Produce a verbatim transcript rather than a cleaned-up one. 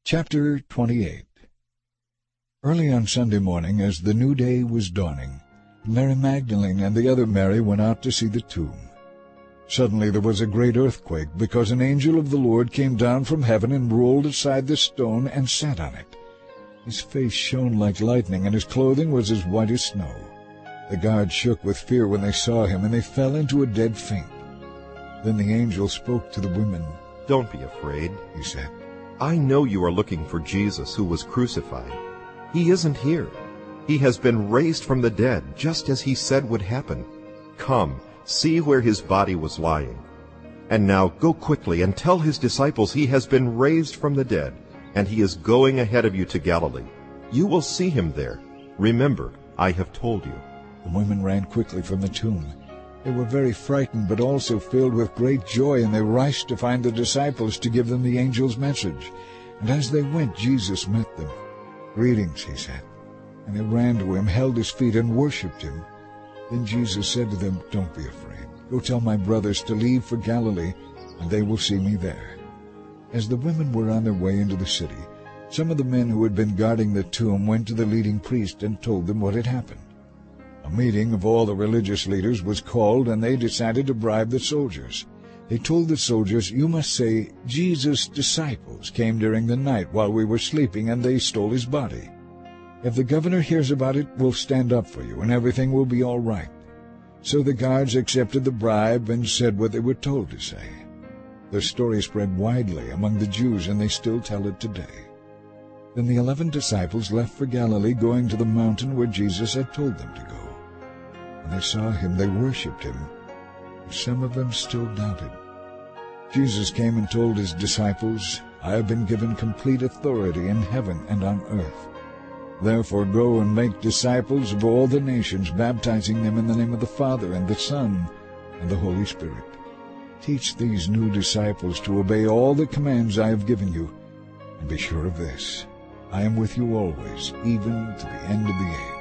Chapter twenty-eight. Early on Sunday morning, as the new day was dawning, Mary Magdalene and the other Mary went out to see the tomb. Suddenly there was a great earthquake, because an angel of the Lord came down from heaven and rolled aside the stone and sat on it. His face shone like lightning, and his clothing was as white as snow. The guards shook with fear when they saw him, and they fell into a dead faint. Then the angel spoke to the women. "Don't be afraid," he said. "I know you are looking for Jesus who was crucified. He isn't here. He has been raised from the dead, just as he said would happen. Come, see where his body was lying. And now go quickly and tell his disciples he has been raised from the dead, and he is going ahead of you to Galilee. You will see him there. Remember, I have told you." The women ran quickly from the tomb. They were very frightened, but also filled with great joy, and they rushed to find the disciples to give them the angel's message. And as they went, Jesus met them. "Greetings," he said. And they ran to him, held his feet, and worshipped him. Then Jesus said to them, "Don't be afraid. Go tell my brothers to leave for Galilee, and they will see me there." As the women were on their way into the city, some of the men who had been guarding the tomb went to the leading priest and told them what had happened. A meeting of all the religious leaders was called, and they decided to bribe the soldiers. They told the soldiers, "You must say, 'Jesus' disciples came during the night while we were sleeping, and they stole his body.' If the governor hears about it, we'll stand up for you, and everything will be all right." So the guards accepted the bribe and said what they were told to say. The story spread widely among the Jews, and they still tell it today. Then the eleven disciples left for Galilee, going to the mountain where Jesus had told them to go. When they saw him, they worshipped him, but some of them still doubted. Jesus came and told his disciples, "I have been given complete authority in heaven and on earth. Therefore go and make disciples of all the nations, baptizing them in the name of the Father and the Son and the Holy Spirit. Teach these new disciples to obey all the commands I have given you, and be sure of this, I am with you always, even to the end of the age."